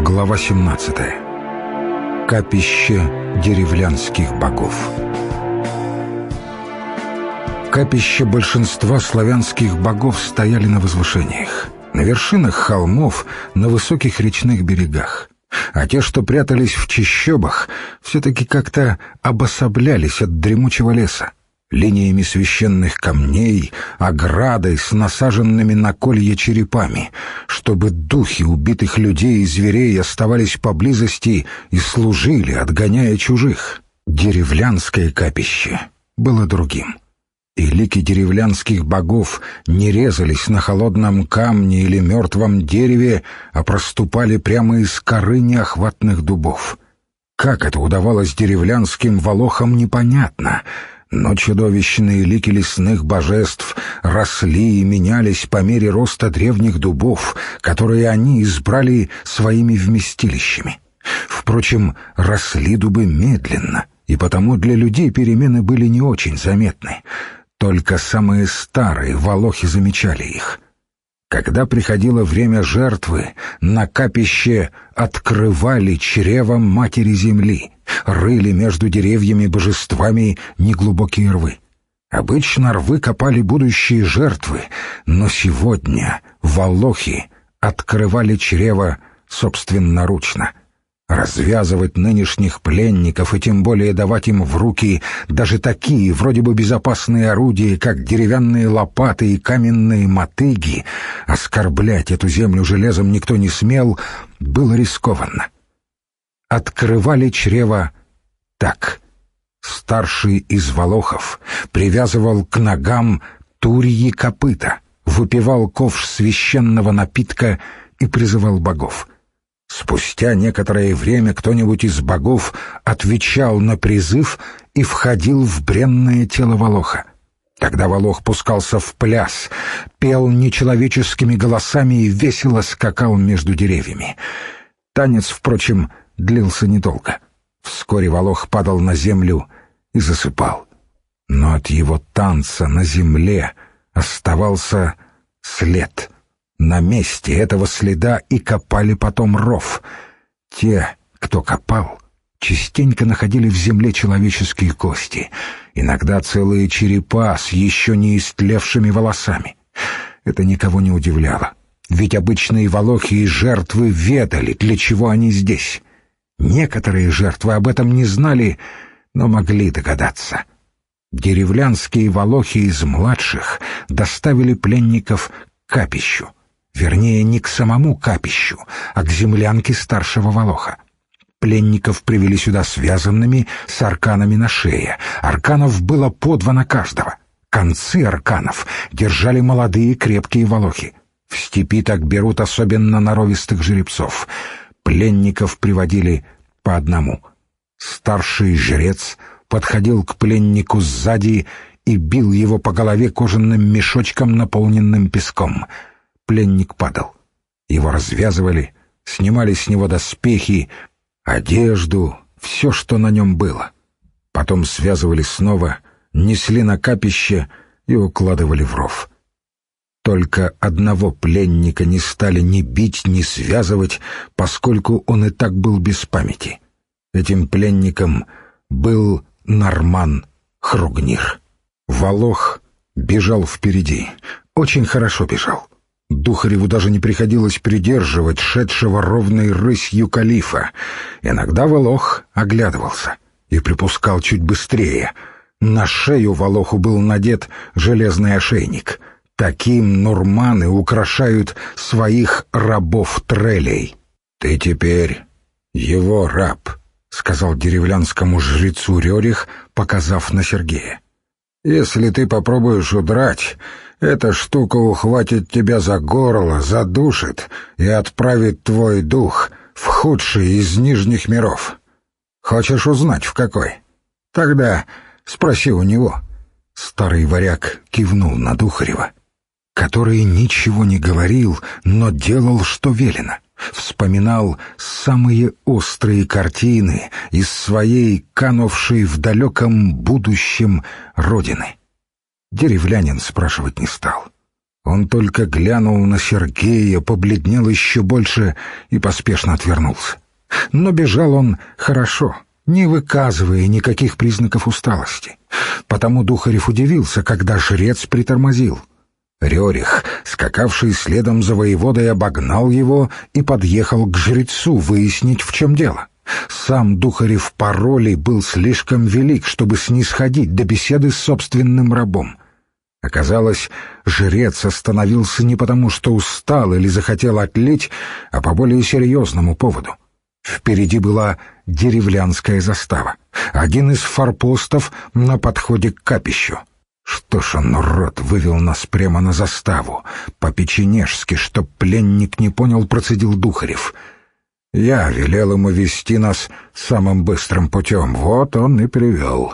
Глава 17. Капище деревлянских богов. Капища большинства славянских богов стояли на возвышениях, на вершинах холмов, на высоких речных берегах. А те, что прятались в чащобах, все-таки как-то обособлялись от дремучего леса, линиями священных камней, оградой с насаженными на колья черепами, чтобы духи убитых людей и зверей оставались поблизости и служили, отгоняя чужих. Деревлянское капище было другим. И лики деревлянских богов не резались на холодном камне или мертвом дереве, а проступали прямо из коры неохватных дубов. Как это удавалось деревлянским волохам, непонятно, но чудовищные лики лесных божеств росли и менялись по мере роста древних дубов, которые они избрали своими вместилищами. Впрочем, росли дубы медленно, и потому для людей перемены были не очень заметны. Только самые старые волохи замечали их. Когда приходило время жертвы, на капище открывали чревом матери земли, рыли между деревьями божествами неглубокие рвы. Обычно рвы копали будущие жертвы, но сегодня волохи открывали чрево собственноручно. Развязывать нынешних пленников и тем более давать им в руки даже такие вроде бы безопасные орудия, как деревянные лопаты и каменные мотыги, оскорблять эту землю железом никто не смел, было рискованно. Открывали чрево так. Старший из волохов привязывал к ногам турьи копыта, выпивал ковш священного напитка и призывал богов. Спустя некоторое время кто-нибудь из богов отвечал на призыв и входил в бренное тело волоха. Тогда волох пускался в пляс, пел нечеловеческими голосами и весело скакал между деревьями. Танец, впрочем, длился недолго. Вскоре волох падал на землю и засыпал. Но от его танца на земле оставался след. На месте этого следа и копали потом ров. Те, кто копал, частенько находили в земле человеческие кости, иногда целые черепа с еще не истлевшими волосами. Это никого не удивляло, ведь обычные волохи и жертвы ведали, для чего они здесь. Некоторые жертвы об этом не знали, но могли догадаться. Деревлянские волохи из младших доставили пленников к капищу. Вернее, не к самому капищу, а к землянке старшего волоха. Пленников привели сюда связанными с арканами на шее. Арканов было по 2 на каждого. Концы арканов держали молодые крепкие волохи. В степи так берут особенно норовистых жеребцов. Пленников приводили по одному. Старший жрец подходил к пленнику сзади и бил его по голове кожаным мешочком, наполненным песком. Пленник падал. Его развязывали, снимали с него доспехи, одежду, все, что на нем было. Потом связывали снова, несли на капище и укладывали в ров. Только одного пленника не стали ни бить, ни связывать, поскольку он и так был без памяти. Этим пленником был Норман Хругнир. Волох бежал впереди, очень хорошо бежал. Духареву даже не приходилось придерживать шедшего ровной рысью калифа. Иногда волох оглядывался и припускал чуть быстрее. На шею волоху был надет железный ошейник. Таким нурманы украшают своих рабов-трелей. «Ты теперь его раб», — сказал деревлянскому жрецу Рерих, показав на Сергея. «Если ты попробуешь удрать, эта штука ухватит тебя за горло, задушит и отправит твой дух в худший из нижних миров. Хочешь узнать, в какой? Тогда спроси у него». Старый варяг кивнул на Духарева, который ничего не говорил, но делал, что велено. Вспоминал самые острые картины из своей канувшей в далеком будущем родины. Деревлянин спрашивать не стал. Он только глянул на Сергея, побледнел еще больше и поспешно отвернулся. Но бежал он хорошо, не выказывая никаких признаков усталости. Потому Духарев удивился, когда жрец притормозил. Рерих, скакавший следом за воеводой, обогнал его и подъехал к жрецу выяснить, в чем дело. Сам Духарев по роли был слишком велик, чтобы снисходить до беседы с собственным рабом. Оказалось, жрец остановился не потому, что устал или захотел отлить, а по более серьезному поводу. Впереди была деревлянская застава, один из форпостов на подходе к капищу. Что ж он, урод, вывел нас прямо на заставу, по-печенежски, чтоб пленник не понял, процедил Духарев. Я велел ему вести нас самым быстрым путем, вот он и привел.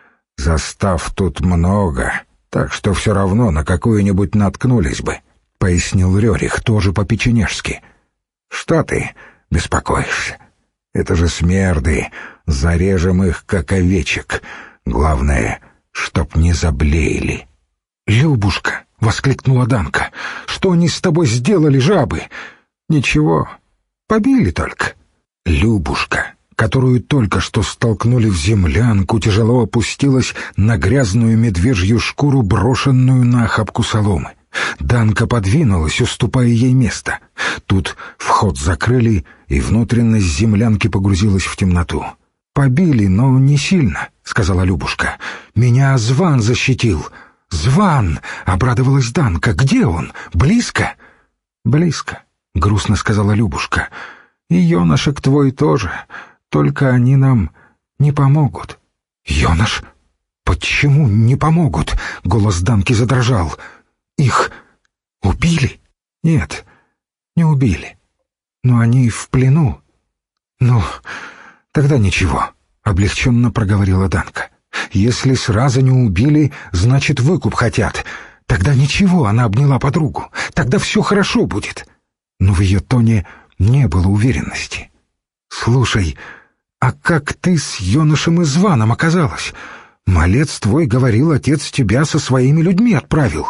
Застав тут много, так что все равно на какую-нибудь наткнулись бы, — пояснил Рерих, тоже по-печенежски. Что ты беспокоишься? Это же смерды, зарежем их, как овечек. Главное, чтоб не заблеяли. «Любушка!» — воскликнула Данка. «Что они с тобой сделали, жабы?» «Ничего, побили только». Любушка, которую только что столкнули в землянку, тяжело опустилась на грязную медвежью шкуру, брошенную на охапку соломы. Данка подвинулась, уступая ей место. Тут вход закрыли, и внутренность землянки погрузилась в темноту. «Побили, но не сильно», — сказала Любушка. «Меня Зван защитил». «Зван!» — обрадовалась Данка. «Где он? Близко?» «Близко», — грустно сказала Любушка. «И Йонашек твой тоже, только они нам не помогут». «Йонаш? Почему не помогут?» — голос Данки задрожал. «Их убили?» «Нет, не убили. Но они в плену». «Ну, тогда ничего», — облегченно проговорила Данка. «Если сразу не убили, значит, выкуп хотят. Тогда ничего», — она обняла подругу. «Тогда все хорошо будет». Но в ее тоне не было уверенности. «Слушай, а как ты с Йонашем и Званом оказалась? Малец твой говорил, отец тебя со своими людьми отправил».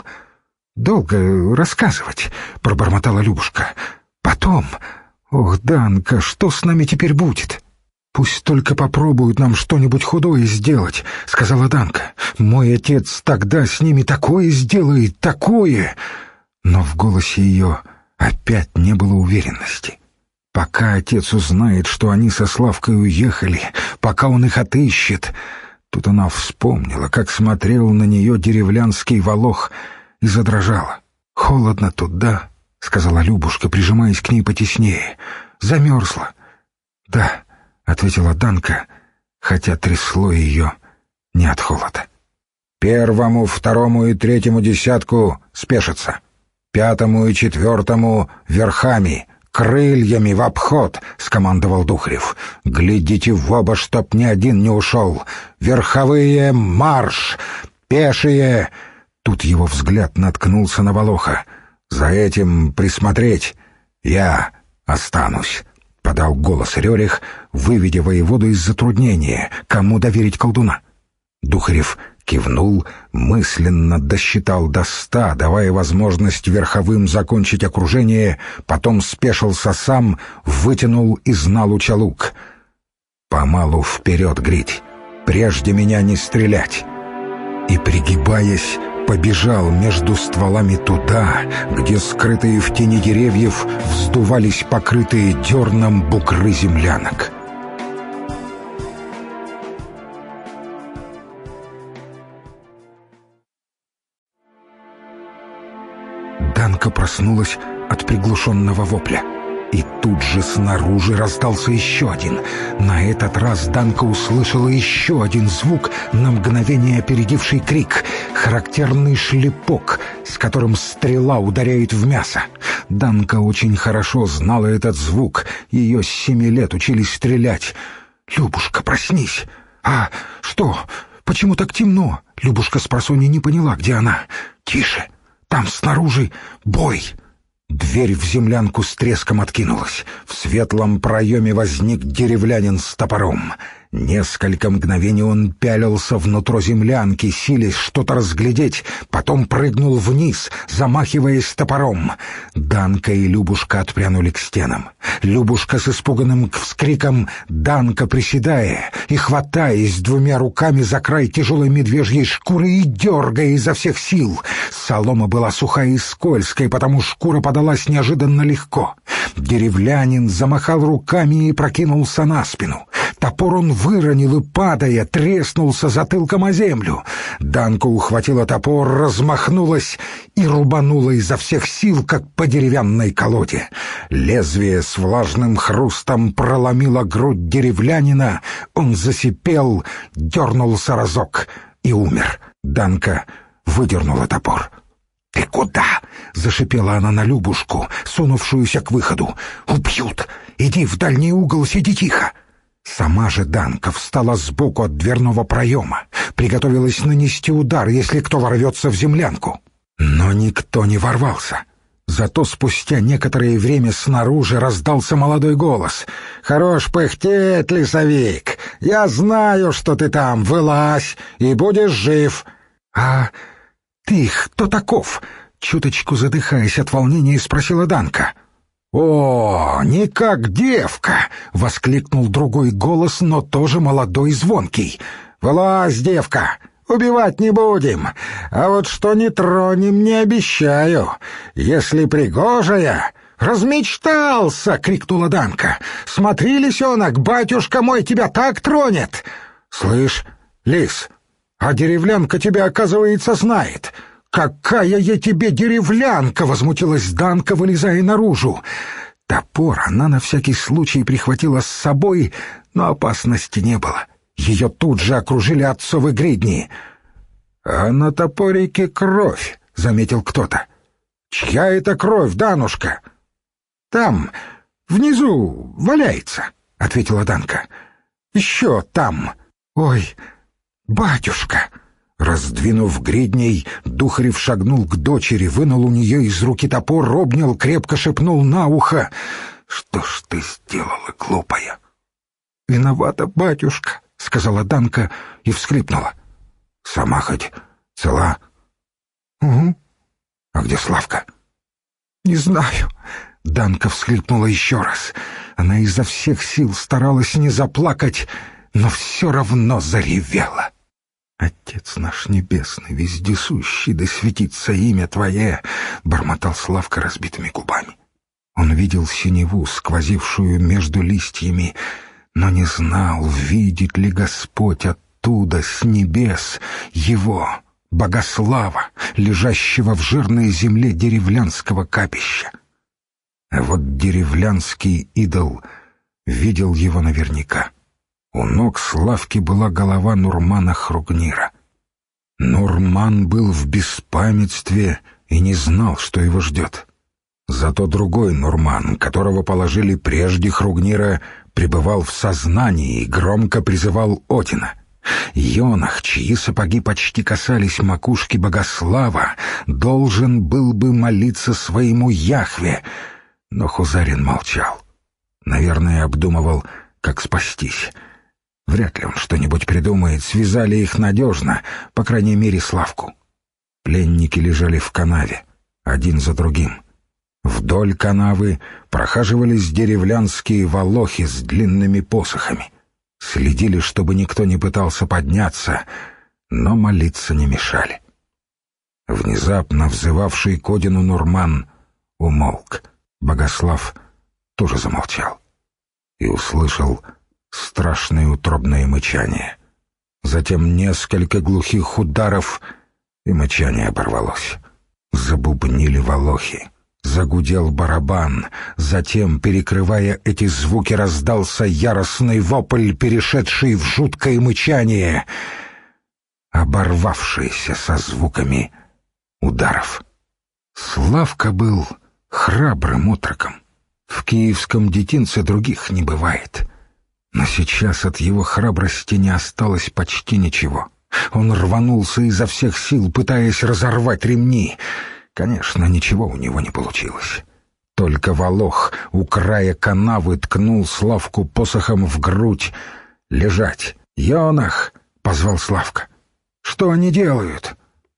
«Долго рассказывать», — пробормотала Любушка. «Потом... Ох, Данка, что с нами теперь будет?» «Пусть только попробуют нам что-нибудь худое сделать», — сказала Данка. «Мой отец тогда с ними такое сделает, такое!» Но в голосе ее опять не было уверенности. Пока отец узнает, что они со Славкой уехали, пока он их отыщет... Тут она вспомнила, как смотрел на нее деревлянский волох, и задрожала. «Холодно тут, да?» — сказала Любушка, прижимаясь к ней потеснее. «Замерзла». «Да», — ответила Данка, хотя трясло ее не от холода. «Первому, второму и третьему десятку спешиться. 5-му и 4-му верхами, крыльями в обход», — скомандовал Духарев. «Глядите в оба, чтоб ни один не ушел. Верховые — марш! Пешие!» Тут его взгляд наткнулся на Волоха. «За этим присмотреть. Я останусь», — подал голос Рерих, выведя воеводу из затруднения, кому доверить колдуна. Духарев кивнул, мысленно досчитал до 100, давая возможность верховым закончить окружение, потом спешился сам, вытянул из налуча лук. «Помалу вперед, Грить, прежде меня не стрелять!» И, пригибаясь, побежал между стволами туда, где, скрытые в тени деревьев, вздувались покрытые дерном бугры землянок. Данка проснулась от приглушенного вопля. И тут же снаружи раздался еще один. На этот раз Данка услышала еще один звук, на мгновение опередивший крик. Характерный шлепок, с которым стрела ударяет в мясо. Данка очень хорошо знала этот звук. Ее с 7 лет учили стрелять. «Любушка, проснись!» «А что? Почему так темно?» Любушка спросонья не поняла, где она. «Тише! Там снаружи бой!» Дверь в землянку с треском откинулась. В светлом проеме возник деревлянин с топором. Несколько мгновений он пялился внутрь землянки, силясь что-то разглядеть, потом прыгнул вниз, замахиваясь топором. Данка и Любушка отпрянули к стенам. Любушка с испуганным вскриком, Данка приседая и хватаясь двумя руками за край тяжелой медвежьей шкуры и дергая изо всех сил. Солома была сухая и скользкая, потому шкура подалась неожиданно легко. Деревлянин замахал руками и прокинулся на спину. Топор он выронил и, падая, треснулся затылком о землю. Данка ухватила топор, размахнулась и рубанула изо всех сил, как по деревянной колоде. Лезвие с влажным хрустом проломило грудь деревлянина. Он засипел, дернулся разок и умер. Данка выдернула топор. «Ты куда?» — зашипела она на Любушку, сунувшуюся к выходу. «Убьют! Иди в дальний угол, сиди тихо!» Сама же Данка встала сбоку от дверного проема, приготовилась нанести удар, если кто ворвется в землянку. Но никто не ворвался. Зато спустя некоторое время снаружи раздался молодой голос. «Хорош пыхтеть, лесовик! Я знаю, что ты там, вылазь, и будешь жив!» «А ты кто таков?» — чуточку задыхаясь от волнения, спросила Данка. «О, не как девка!» — воскликнул другой голос, но тоже молодой и звонкий. «Вылазь, девка! Убивать не будем, а вот что не тронем, не обещаю. Если пригожая...» «Размечтался!» — крикнула Данка. «Смотри, лисенок, батюшка мой тебя так тронет!» «Слышь, лис, а деревлянка тебя, оказывается, знает!» «Какая я тебе деревлянка!» — возмутилась Данка, вылезая наружу. Топор она на всякий случай прихватила с собой, но опасности не было. Ее тут же окружили отцовы гридни. «А на топорике кровь», — заметил кто-то. «Чья это кровь, Данушка?» «Там, внизу, валяется», — ответила Данка. «Еще там. Ой, батюшка!» Раздвинув гридней, Духарев шагнул к дочери, вынул у нее из руки топор, обнял, крепко шепнул на ухо. «Что ж ты сделала, глупая?» «Виновата, батюшка», — сказала Данка и всхлипнула. «Сама хоть цела?» «Угу». «А где Славка?» «Не знаю». Данка всхлипнула еще раз. Она изо всех сил старалась не заплакать, но все равно заревела. «Отец наш небесный, вездесущий, да светится имя Твое!» — бормотал Славка разбитыми губами. Он видел синеву, сквозившую между листьями, но не знал, видит ли Господь оттуда, с небес, его, Богослава, лежащего в жирной земле деревлянского капища. А вот деревлянский идол видел его наверняка. У ног Славки была голова Нурмана Хругнира. Нурман был в беспамятстве и не знал, что его ждет. Зато другой Нурман, которого положили прежде Хругнира, пребывал в сознании и громко призывал Одина. Йонах, чьи сапоги почти касались макушки Богослава, должен был бы молиться своему Яхве, но Хузарин молчал. Наверное, обдумывал, как спастись. Вряд ли он что-нибудь придумает, связали их надежно, по крайней мере, Славку. Пленники лежали в канаве, один за другим. Вдоль канавы прохаживались деревлянские волохи с длинными посохами. Следили, чтобы никто не пытался подняться, но молиться не мешали. Внезапно взывавший к Одину Нурман умолк. Богослав тоже замолчал и услышал страшное утробное мычание. Затем несколько глухих ударов, и мычание оборвалось. Забубнили волохи. Загудел барабан. Затем, перекрывая эти звуки, раздался яростный вопль, перешедший в жуткое мычание, оборвавшееся со звуками ударов. Славка был храбрым отроком. В киевском детинце других не бывает. Но сейчас от его храбрости не осталось почти ничего. Он рванулся изо всех сил, пытаясь разорвать ремни. Конечно, ничего у него не получилось. Только волох у края канавы ткнул Славку посохом в грудь «Лежать! Йонах!» — позвал Славка. «Что они делают?»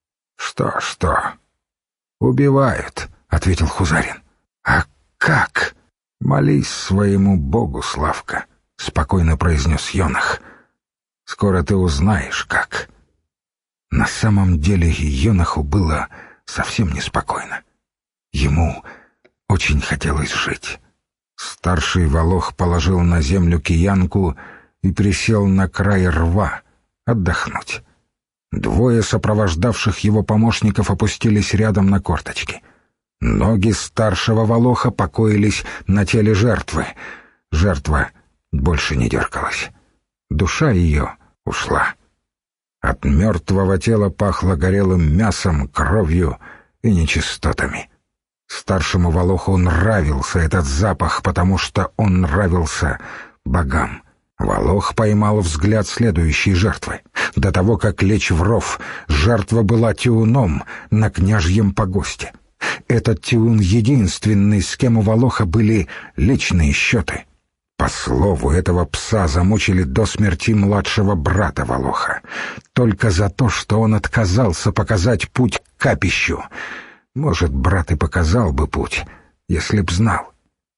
«Что? Убивают», — ответил Хузарин. «А как?» «Молись своему Богу, Славка», — спокойно произнес Йонах. «Скоро ты узнаешь, как». На самом деле Йонаху было совсем неспокойно. Ему очень хотелось жить. Старший Волох положил на землю киянку и присел на край рва отдохнуть. Двое сопровождавших его помощников опустились рядом на корточки. Ноги старшего Волоха покоились на теле жертвы. Жертва больше не дергалась. Душа ее ушла. От мертвого тела пахло горелым мясом, кровью и нечистотами. Старшему Волоху нравился этот запах, потому что он нравился богам. Волох поймал взгляд следующей жертвы. До того, как лечь в ров, жертва была тиуном на княжьем погосте. Этот тиун единственный, с кем у Волоха были личные счеты. По слову, этого пса замучили до смерти младшего брата Волоха. Только за то, что он отказался показать путь к капищу. Может, брат и показал бы путь, если б знал.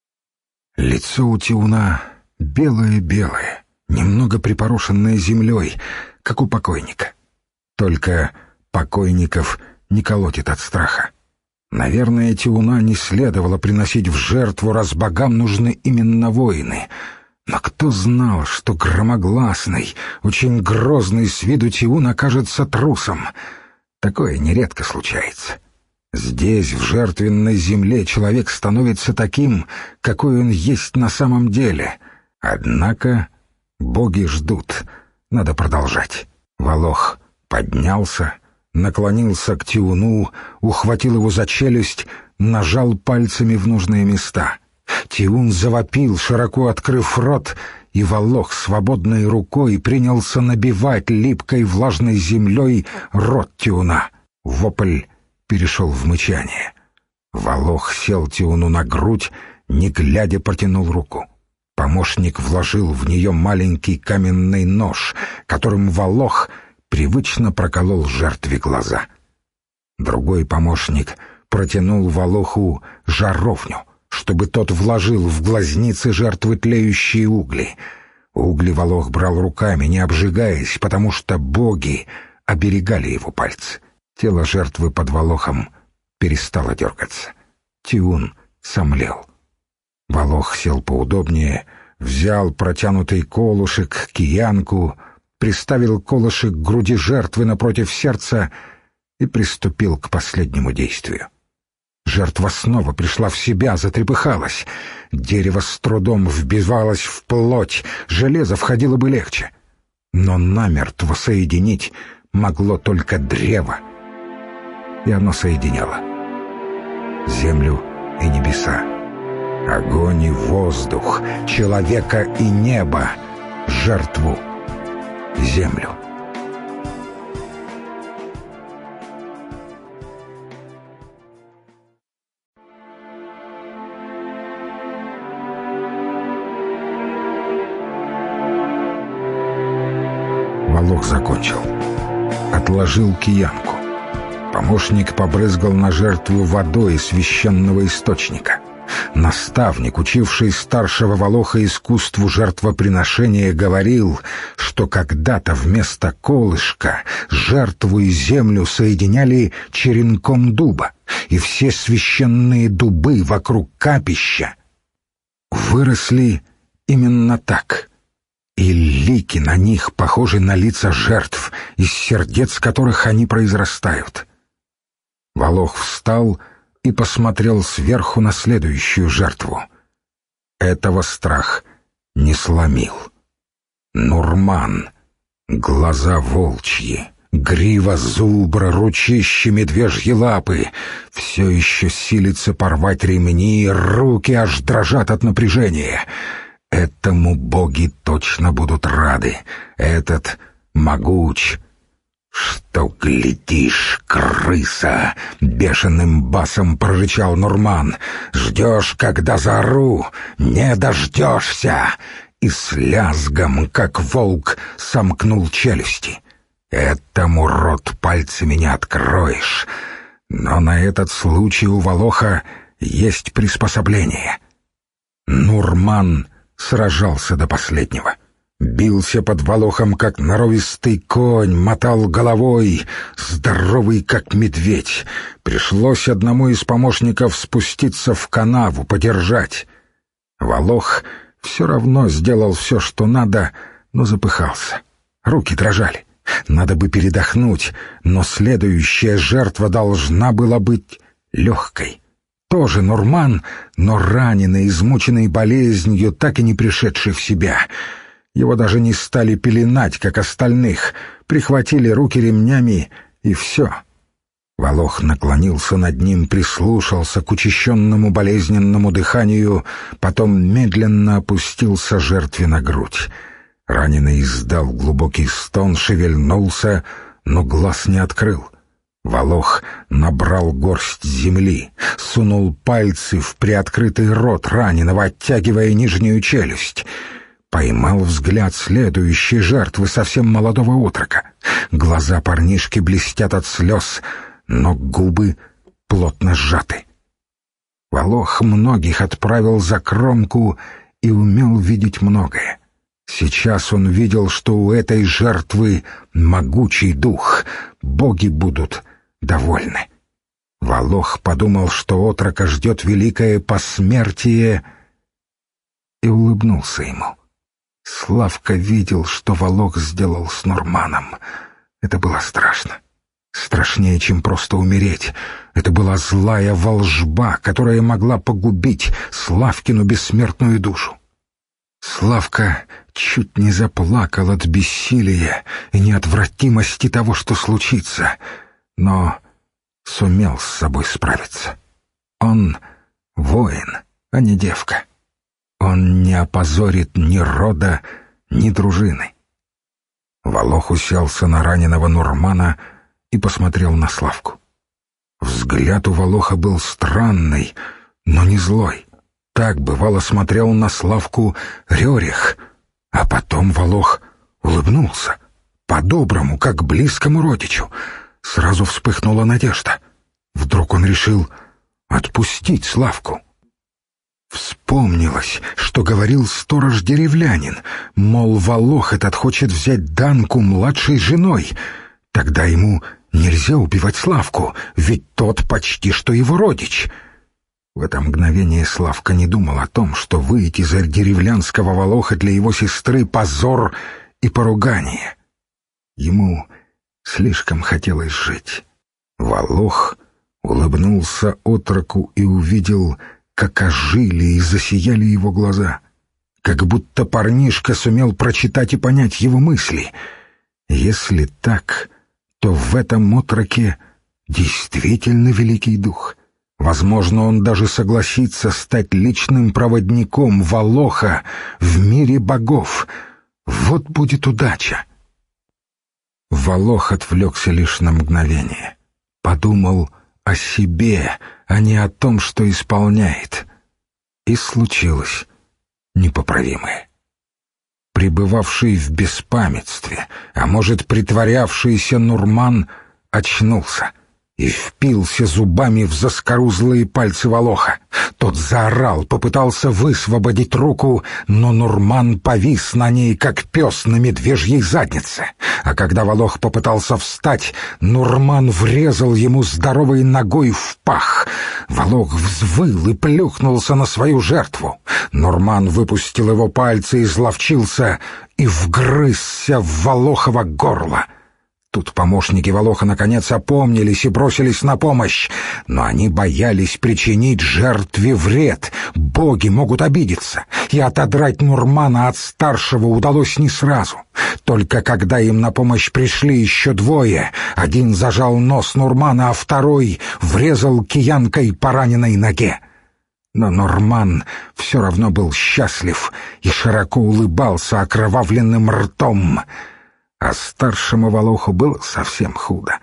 Лицо у тиуна белое-белое, немного припорошенное землей, как у покойника. Только покойников не колотит от страха. Наверное, тиуна не следовало приносить в жертву, раз богам нужны именно воины. Но кто знал, что громогласный, очень грозный с виду тиун окажется трусом? Такое нередко случается. Здесь, в жертвенной земле, человек становится таким, какой он есть на самом деле. Однако боги ждут. Надо продолжать. Волох поднялся, наклонился к тиуну, ухватил его за челюсть, нажал пальцами в нужные места. Тиун завопил, широко открыв рот, и Волох свободной рукой принялся набивать липкой влажной землей рот тиуна. Вопль перешел в мычание. Волох сел тиуну на грудь, не глядя протянул руку. Помощник вложил в нее маленький каменный нож, которым Волох привычно проколол жертве глаза. Другой помощник протянул Волоху жаровню, чтобы тот вложил в глазницы жертвы тлеющие угли. Угли Волох брал руками, не обжигаясь, потому что боги оберегали его пальцы. Тело жертвы под Волохом перестало дергаться. Тиун сомлел. Волох сел поудобнее, взял протянутый колышек, киянку, приставил колышек к груди жертвы напротив сердца и приступил к последнему действию. Жертва снова пришла в себя, затрепыхалась. Дерево с трудом вбивалось в плоть, железо входило бы легче. Но намертво соединить могло только древо. И оно соединяло землю и небеса, огонь и воздух, человека и небо, жертву и землю. Волох закончил. Отложил киянку. Помощник побрызгал на жертву водой из священного источника. Наставник, учивший старшего Волоха искусству жертвоприношения, говорил, что когда-то вместо колышка жертву и землю соединяли черенком дуба, и все священные дубы вокруг капища выросли именно так. И лики на них похожи на лица жертв, из сердец которых они произрастают. Волох встал и посмотрел сверху на следующую жертву. Этого страх не сломил. Нурман, глаза волчьи, грива зубра, ручище медвежьи лапы, все еще силится порвать ремни, руки аж дрожат от напряжения. Этому боги точно будут рады. Этот могуч. «Что глядишь, крыса?» — бешеным басом прорычал Нурман. «Ждешь, когда заору? Не дождешься!» и с лязгом, как волк, сомкнул челюсти. «Этому рот пальцами не откроешь, но на этот случай у Волоха есть приспособление». Нурман сражался до последнего. Бился под Волохом, как норовистый конь, мотал головой, здоровый, как медведь. Пришлось одному из помощников спуститься в канаву, подержать. Волох все равно сделал все, что надо, но запыхался. Руки дрожали. Надо бы передохнуть, но следующая жертва должна была быть легкой. Тоже Нурман, но раненый, измученный болезнью, так и не пришедший в себя. Его даже не стали пеленать, как остальных, прихватили руки ремнями, и все. Волох наклонился над ним, прислушался к учащенному болезненному дыханию, потом медленно опустился жертве на грудь. Раненый издал глубокий стон, шевельнулся, но глаз не открыл. Волох набрал горсть земли, сунул пальцы в приоткрытый рот раненого, оттягивая нижнюю челюсть. Поймал взгляд следующей жертвы, совсем молодого отрока. Глаза парнишки блестят от слез, но губы плотно сжаты. Волох многих отправил за кромку и умел видеть многое. Сейчас он видел, что у этой жертвы могучий дух, боги будут довольны. Волох подумал, что отрока ждет великое посмертие, и улыбнулся ему. Славка видел, что Волох сделал с Нурманом. Это было страшно. Страшнее, чем просто умереть. Это была злая волжба, которая могла погубить Славкину бессмертную душу. Славка чуть не заплакал от бессилия и неотвратимости того, что случится, но сумел с собой справиться. Он воин, а не девка. Он не опозорит ни рода, ни дружины. Волох уселся на раненого Нурмана и посмотрел на Славку. Взгляд у Волоха был странный, но не злой. Так бывало смотрел на Славку Рерих, а потом Волох улыбнулся, по-доброму, как близкому родичу. Сразу вспыхнула надежда. Вдруг он решил отпустить Славку. Вспомнилось, что говорил сторож-деревлянин, мол, Волох этот хочет взять Данку младшей женой. Тогда ему нельзя убивать Славку, ведь тот почти что его родич. В это мгновение Славка не думал о том, что выйти за деревлянского Волоха для его сестры — позор и поругание. Ему слишком хотелось жить. Волох улыбнулся отроку и увидел, как ожили и засияли его глаза, как будто парнишка сумел прочитать и понять его мысли. Если так, то в этом отроке действительно великий дух. Возможно, он даже согласится стать личным проводником Волоха в мире богов. Вот будет удача. Волох отвлекся лишь на мгновение. Подумал о себе, а не о том, что исполняет. И случилось непоправимое. Пребывавший в беспамятстве, а может, притворявшийся Нурман, очнулся и впился зубами в заскорузлые пальцы Волоха. Тот заорал, попытался высвободить руку, но Нурман повис на ней, как пес на медвежьей заднице. А когда Волох попытался встать, Нурман врезал ему здоровой ногой в пах. Волох взвыл и плюхнулся на свою жертву. Нурман выпустил его пальцы, изловчился и вгрызся в Волохово горло. Тут помощники Волоха наконец опомнились и бросились на помощь, но они боялись причинить жертве вред. Боги могут обидеться, и отодрать Нурмана от старшего удалось не сразу. Только когда им на помощь пришли еще двое, один зажал нос Нурмана, а второй врезал киянкой по раненой ноге. Но Нурман все равно был счастлив и широко улыбался окровавленным ртом. А старшему Волоху было совсем худо.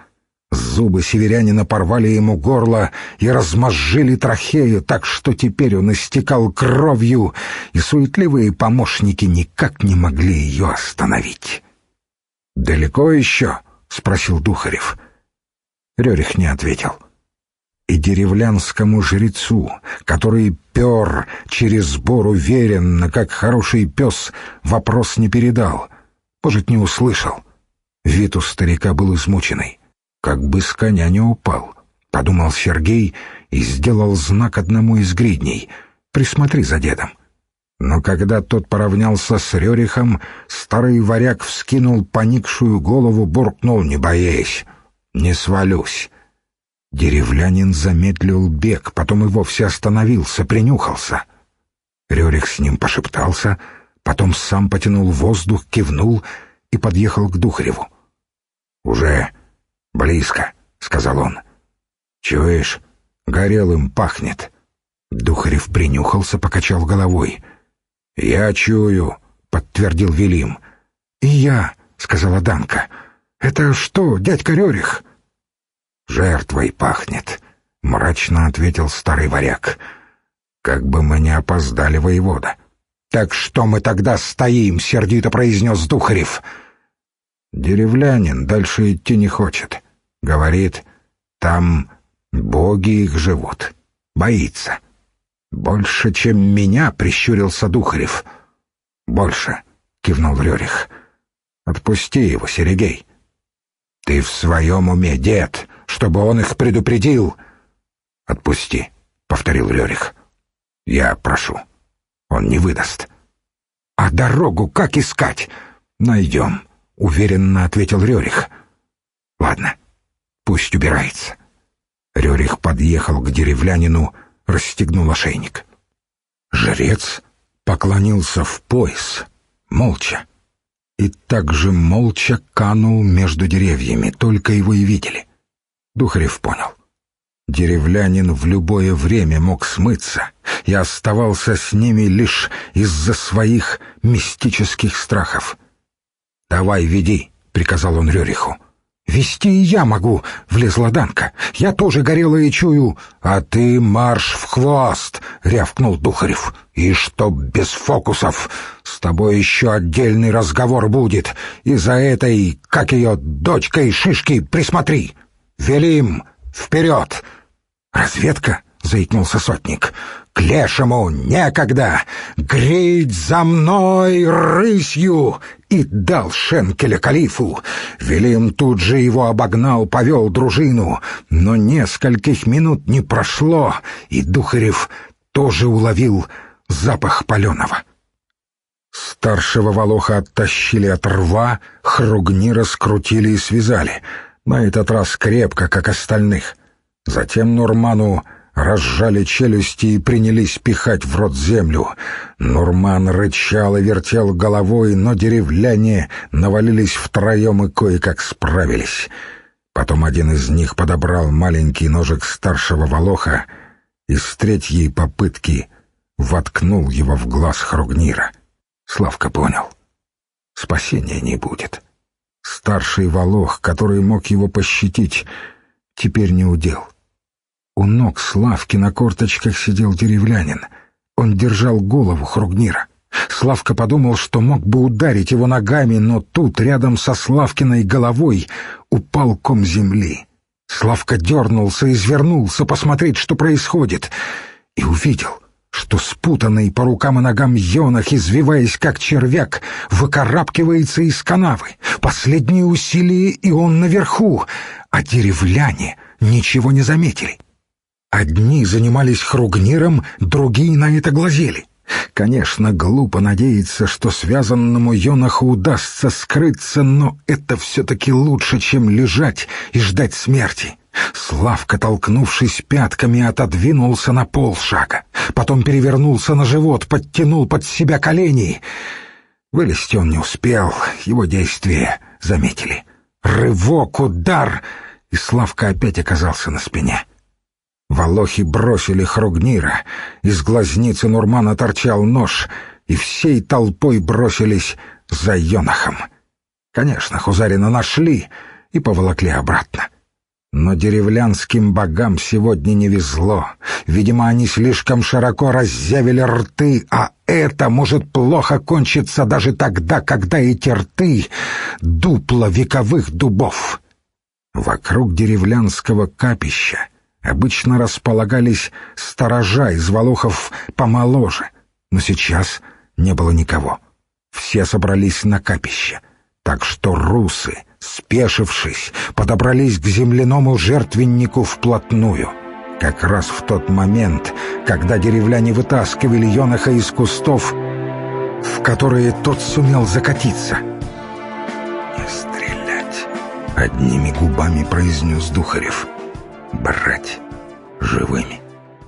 Зубы северянина порвали ему горло и размозжили трахею, так что теперь он истекал кровью, и суетливые помощники никак не могли ее остановить. «Далеко еще?» — спросил Духарев. Рерих не ответил. И деревлянскому жрецу, который пер через бор уверенно, как хороший пес, вопрос не передал, может, не услышал. Вид у старика был измученный. «Как бы с коня не упал», — подумал Сергей и сделал знак одному из гридней: «Присмотри за дедом». Но когда тот поравнялся с Рерихом, старый варяг вскинул поникшую голову, буркнул: «Не боись, не свалюсь». Деревлянин замедлил бег, потом и вовсе остановился, принюхался. Рерих с ним пошептался, потом сам потянул воздух, кивнул и подъехал к Духареву. «Уже близко», — сказал он. «Чуешь, горелым пахнет». Духарев принюхался, покачал головой. «Я чую», — подтвердил Велим. «И я», — сказала Данка. «Это что, дядька Рерих?» «Жертвой пахнет», — мрачно ответил старый варяг. «Как бы мы не опоздали, воевода». «Так что мы тогда стоим?» — сердито произнес Духарев. Деревлянин дальше идти не хочет. Говорит, там боги их живут. Боится. «Больше, чем меня?» — прищурился Духарев. «Больше», — кивнул Рерих. «Отпусти его, Серегей». «Ты в своем уме, дед, чтобы он их предупредил?» «Отпусти», — повторил Рерих. «Я прошу. Он не выдаст». «А дорогу как искать?» «Найдем», — уверенно ответил Рерих. «Ладно, пусть убирается». Рерих подъехал к деревлянину, расстегнул ошейник. Жрец поклонился в пояс, молча. И также молча канул между деревьями, только его и видели. Духарев понял. Деревлянин в любое время мог смыться и оставался с ними лишь из-за своих мистических страхов. «Давай, веди», — приказал он Рериху. «Вести и я могу», — влезла Данка. «Я тоже горелое чую». «А ты марш в хвост», — рявкнул Духарев. «И чтоб без фокусов. С тобой еще отдельный разговор будет. И за этой, как ее, дочкой Шишки, присмотри. Велим, вперед!» «Разведка?» — заикнулся сотник. «К лешему некогда! Грить за мной рысью!» И дал шенкеля калифу. Велим тут же его обогнал, повел дружину. Но нескольких минут не прошло, и Духарев тоже уловил запах паленого. Старшего волоха оттащили от рва, Хругнира скрутили и связали. На этот раз крепко, как остальных. Затем Нурману разжали челюсти и принялись пихать в рот землю. Нурман рычал и вертел головой, но деревляне навалились втроем и кое-как справились. Потом один из них подобрал маленький ножик старшего волоха и с третьей попытки воткнул его в глаз Хругнира. Славка понял. Спасения не будет. Старший волох, который мог его пощадить, теперь не удел. У ног Славки на корточках сидел деревлянин. Он держал голову Хругнира. Славка подумал, что мог бы ударить его ногами, но тут, рядом со Славкиной головой, упал ком земли. Славка дернулся, извернулся посмотреть, что происходит, и увидел, что спутанный по рукам и ногам енох, извиваясь как червяк, выкарабкивается из канавы. Последние усилия, и он наверху, а деревляне ничего не заметили. Одни занимались Хругниром, другие на это глазели. Конечно, глупо надеяться, что связанному еноху удастся скрыться, но это все-таки лучше, чем лежать и ждать смерти. Славка, толкнувшись пятками, отодвинулся на полшага, потом перевернулся на живот, подтянул под себя колени. Вылезти он не успел, его действия заметили. Рывок, удар, и Славка опять оказался на спине. Волохи бросили Хругнира, из глазницы Нурмана торчал нож, и всей толпой бросились за енохом. Конечно, Хузарина нашли и поволокли обратно. Но деревлянским богам сегодня не везло. Видимо, они слишком широко разъявили рты, а это может плохо кончиться даже тогда, когда эти рты — дупла вековых дубов. Вокруг деревлянского капища обычно располагались сторожа из волохов помоложе, но сейчас не было никого. Все собрались на капище, так что русы, спешившись, подобрались к земляному жертвеннику вплотную. Как раз в тот момент, когда деревляне вытаскивали Йонаха из кустов, в которые тот сумел закатиться. «Не стрелять!» — одними губами произнес Духарев. «Брать живыми!»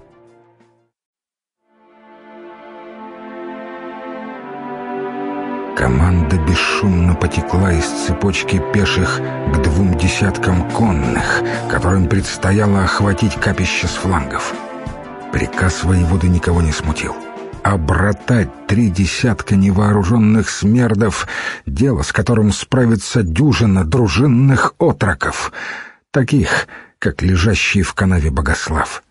Команда бесшумно потекла из цепочки пеших к 2 десяткам конных, которым предстояло охватить капище с флангов. Приказ воеводы никого не смутил. Обратать 3 десятка невооруженных смердов — дело, с которым справится дюжина дружинных отроков, таких, как лежащий в канаве Богослав.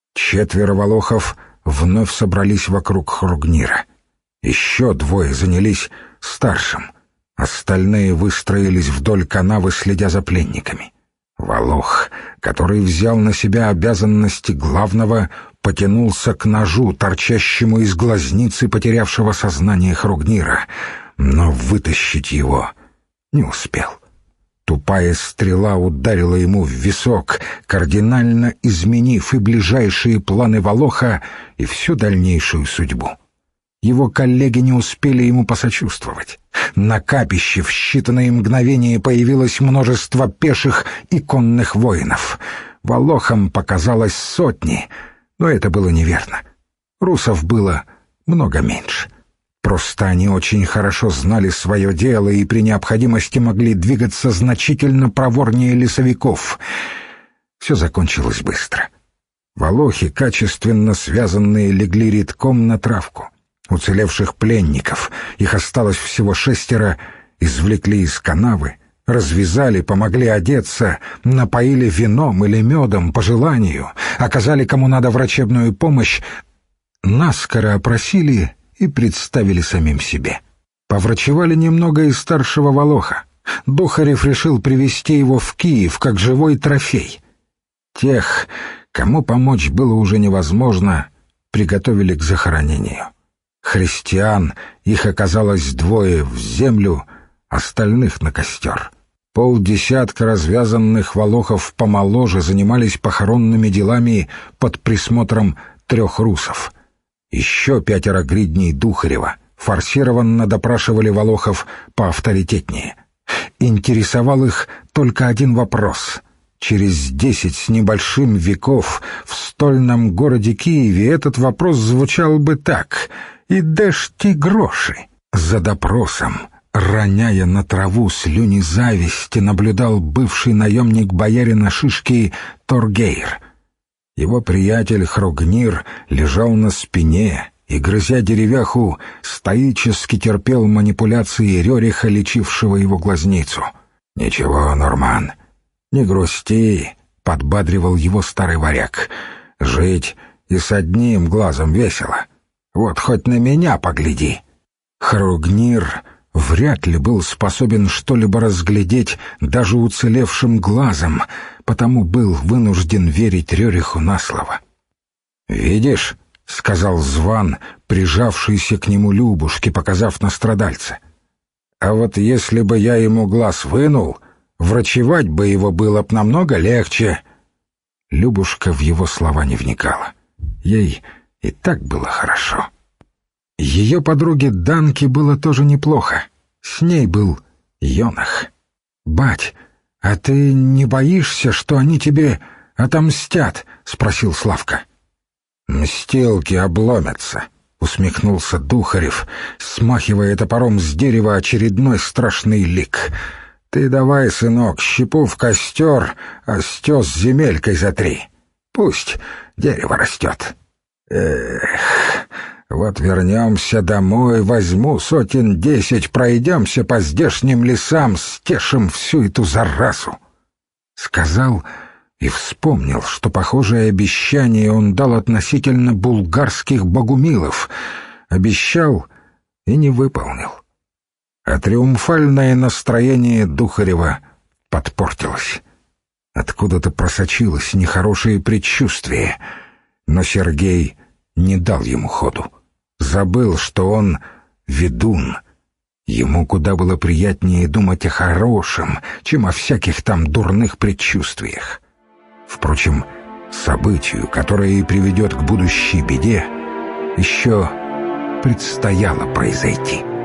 4 волохов вновь собрались вокруг Хругнира. Еще 2 занялись старшим. Остальные выстроились вдоль канавы, следя за пленниками. Волох, который взял на себя обязанности главного, потянулся к ножу, торчащему из глазницы потерявшего сознание Хругнира, но вытащить его не успел. Тупая стрела ударила ему в висок, кардинально изменив и ближайшие планы Волоха, и всю дальнейшую судьбу. Его коллеги не успели ему посочувствовать. На капище в считанные мгновения появилось множество пеших и конных воинов. Волохам показалось 100, но это было неверно. Русов было много меньше. Просто они очень хорошо знали свое дело и при необходимости могли двигаться значительно проворнее лесовиков. Все закончилось быстро. Волохи, качественно связанные, легли редком на травку. Уцелевших пленников, их осталось всего 6, извлекли из канавы, развязали, помогли одеться, напоили вином или медом по желанию, оказали кому надо врачебную помощь, наскоро опросили и представили самим себе. Поврачевали немного и старшего Волоха. Духарев решил привезти его в Киев как живой трофей. Тех, кому помочь было уже невозможно, приготовили к захоронению. Христиан, их оказалось 2, в землю, остальных на костер. 50 развязанных волохов помоложе занимались похоронными делами под присмотром 3 русов. Еще 5 гридней Духарева форсированно допрашивали волохов поавторитетнее. Интересовал их только один вопрос. Через 10 с небольшим веков в стольном городе Киеве этот вопрос звучал бы так: «И дэш ти гроши?» За допросом, роняя на траву слюни зависти, наблюдал бывший наемник боярина Шишки Торгейр. Его приятель Хругнир лежал на спине и, грызя деревяху, стоически терпел манипуляции Рёриха, лечившего его глазницу. «Ничего, Норман, не грусти», — подбадривал его старый варяг. «Жить и с одним глазом весело. Вот хоть на меня погляди». Хругнир вряд ли был способен что-либо разглядеть даже уцелевшим глазом, потому был вынужден верить Рёриху на слово. «Видишь», — сказал Зван, прижавшийся к нему Любушке, показав на страдальца, «а вот если бы я ему глаз вынул, врачевать бы его было б намного легче». Любушка в его слова не вникала. Ей и так было хорошо. Ее подруге Данке было тоже неплохо. С ней был Йонах. «Бать, а ты не боишься, что они тебе отомстят?» — спросил Славка. «Мстилки обломятся», — усмехнулся Духарев, смахивая топором с дерева очередной страшный лик. «Ты давай, сынок, щепу в костер, а стёс земелькой затри. Пусть дерево растет. Эх, вот вернемся домой, возьму 10 пройдемся по здешним лесам, стешим всю эту заразу». Сказал, и вспомнил, что похожее обещание он дал относительно булгарских богумилов. Обещал и не выполнил. А триумфальное настроение Духарева подпортилось. Откуда-то просочилось нехорошее предчувствие, но Сергей не дал ему ходу. Забыл, что он ведун. Ему куда было приятнее думать о хорошем, чем о всяких там дурных предчувствиях. Впрочем, событию, которое и приведет к будущей беде, еще предстояло произойти.